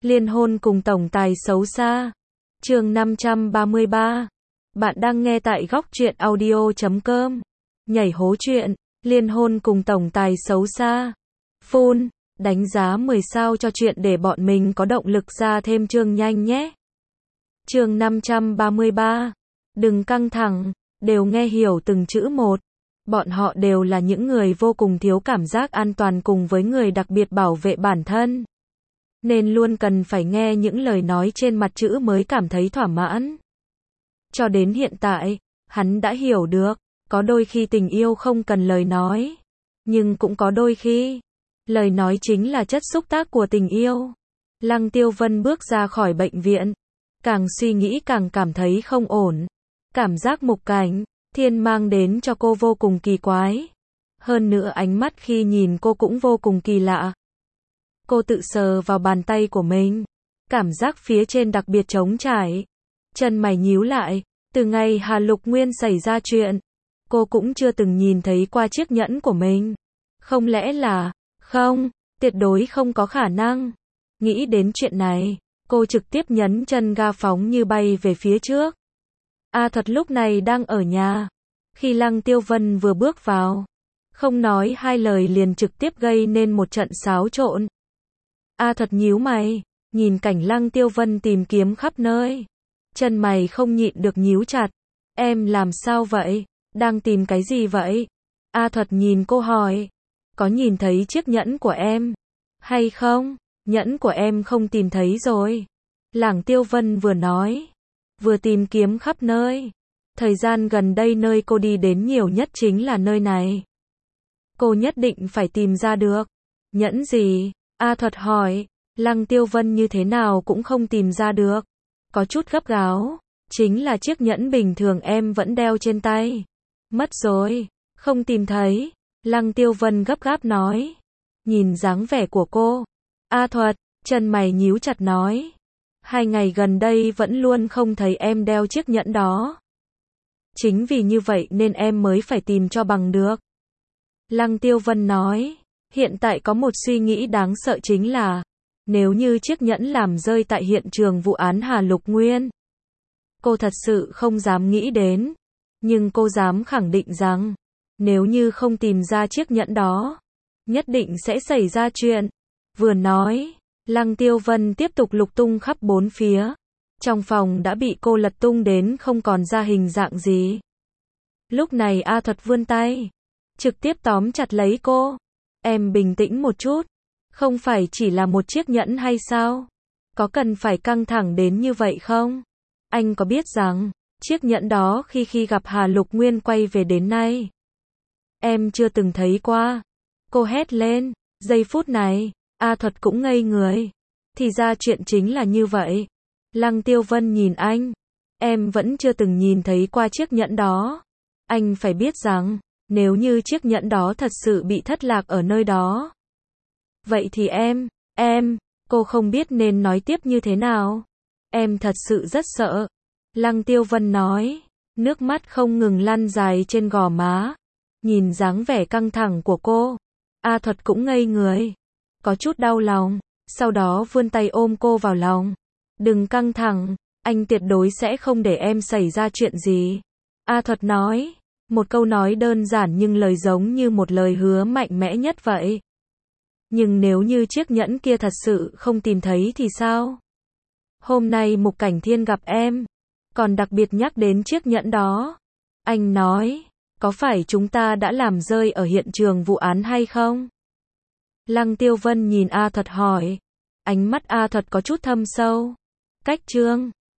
Liên hôn cùng tổng tài xấu xa. Chương 533. Bạn đang nghe tại góc truyện audio.com. Nhảy hố chuyện, liên hôn cùng tổng tài xấu xa. Phun, đánh giá 10 sao cho chuyện để bọn mình có động lực ra thêm chương nhanh nhé. Chương 533. Đừng căng thẳng, đều nghe hiểu từng chữ một. Bọn họ đều là những người vô cùng thiếu cảm giác an toàn cùng với người đặc biệt bảo vệ bản thân. Nên luôn cần phải nghe những lời nói trên mặt chữ mới cảm thấy thỏa mãn. Cho đến hiện tại, hắn đã hiểu được, có đôi khi tình yêu không cần lời nói. Nhưng cũng có đôi khi, lời nói chính là chất xúc tác của tình yêu. Lăng Tiêu Vân bước ra khỏi bệnh viện. Càng suy nghĩ càng cảm thấy không ổn. Cảm giác Mục Cảnh Thiên mang đến cho cô vô cùng kỳ quái. Hơn nữa ánh mắt khi nhìn cô cũng vô cùng kỳ lạ. Cô tự sờ vào bàn tay của mình. Cảm giác phía trên đặc biệt trống trải. Chân mày nhíu lại. Từ ngày Hà Lục Nguyên xảy ra chuyện, cô cũng chưa từng nhìn thấy qua chiếc nhẫn của mình. Không lẽ là... Không, tuyệt đối không có khả năng. Nghĩ đến chuyện này, cô trực tiếp nhấn chân ga phóng như bay về phía trước. A Thuật lúc này đang ở nhà. Khi Lăng Tiêu Vân vừa bước vào, không nói hai lời liền trực tiếp gây nên một trận xáo trộn. A Thuật nhíu mày, nhìn cảnh Lăng Tiêu Vân tìm kiếm khắp nơi. Chân mày không nhịn được nhíu chặt. Em làm sao vậy? Đang tìm cái gì vậy? A Thuật nhìn cô hỏi. Có nhìn thấy chiếc nhẫn của em? Hay không? Nhẫn của em không tìm thấy rồi. Lăng Tiêu Vân vừa nói, vừa tìm kiếm khắp nơi. Thời gian gần đây nơi cô đi đến nhiều nhất chính là nơi này. Cô nhất định phải tìm ra được. Nhẫn gì? A Thuật hỏi. Lăng Tiêu Vân như thế nào cũng không tìm ra được. Có chút gấp gáp. Chính là chiếc nhẫn bình thường em vẫn đeo trên tay. Mất rồi. Không tìm thấy. Lăng Tiêu Vân gấp gáp nói. Nhìn dáng vẻ của cô, A Thuật, chân mày nhíu chặt nói. 2 ngày gần đây vẫn luôn không thấy em đeo chiếc nhẫn đó. Chính vì như vậy nên em mới phải tìm cho bằng được. Lăng Tiêu Vân nói. Hiện tại có một suy nghĩ đáng sợ chính là, nếu như chiếc nhẫn làm rơi tại hiện trường vụ án Hà Lục Nguyên. Cô thật sự không dám nghĩ đến. Nhưng cô dám khẳng định rằng, nếu như không tìm ra chiếc nhẫn đó, nhất định sẽ xảy ra chuyện. Vừa nói, Lăng Tiêu Vân tiếp tục lục tung khắp bốn phía. Trong phòng đã bị cô lật tung đến không còn ra hình dạng gì. Lúc này A Thuật vươn tay, trực tiếp tóm chặt lấy cô. Em bình tĩnh một chút. Không phải chỉ là một chiếc nhẫn hay sao? Có cần phải căng thẳng đến như vậy không? Anh có biết rằng, chiếc nhẫn đó khi gặp Hà Lục Nguyên quay về đến nay, em chưa từng thấy qua. Cô hét lên. Giây phút này, A Thuật cũng ngây người. Thì ra chuyện chính là như vậy. Lăng Tiêu Vân nhìn anh. Em vẫn chưa từng nhìn thấy qua chiếc nhẫn đó. Anh phải biết rằng, nếu như chiếc nhẫn đó thật sự bị thất lạc ở nơi đó, vậy thì cô không biết nên nói tiếp như thế nào. Em thật sự rất sợ. Lăng Tiêu Vân nói. Nước mắt không ngừng lăn dài trên gò má. Nhìn dáng vẻ căng thẳng của cô, A Thuật cũng ngây người. Có chút đau lòng. Sau đó vươn tay ôm cô vào lòng. Đừng căng thẳng, anh tuyệt đối sẽ không để em xảy ra chuyện gì. A Thuật nói. Một câu nói đơn giản nhưng lời giống như một lời hứa mạnh mẽ nhất vậy. Nhưng nếu như chiếc nhẫn kia thật sự không tìm thấy thì sao? Hôm nay Mục Cảnh Thiên gặp em, còn đặc biệt nhắc đến chiếc nhẫn đó. Anh nói, có phải chúng ta đã làm rơi ở hiện trường vụ án hay không? Lăng Tiêu Vân nhìn A Thuật hỏi. Ánh mắt A Thuật có chút thâm sâu. Cách chương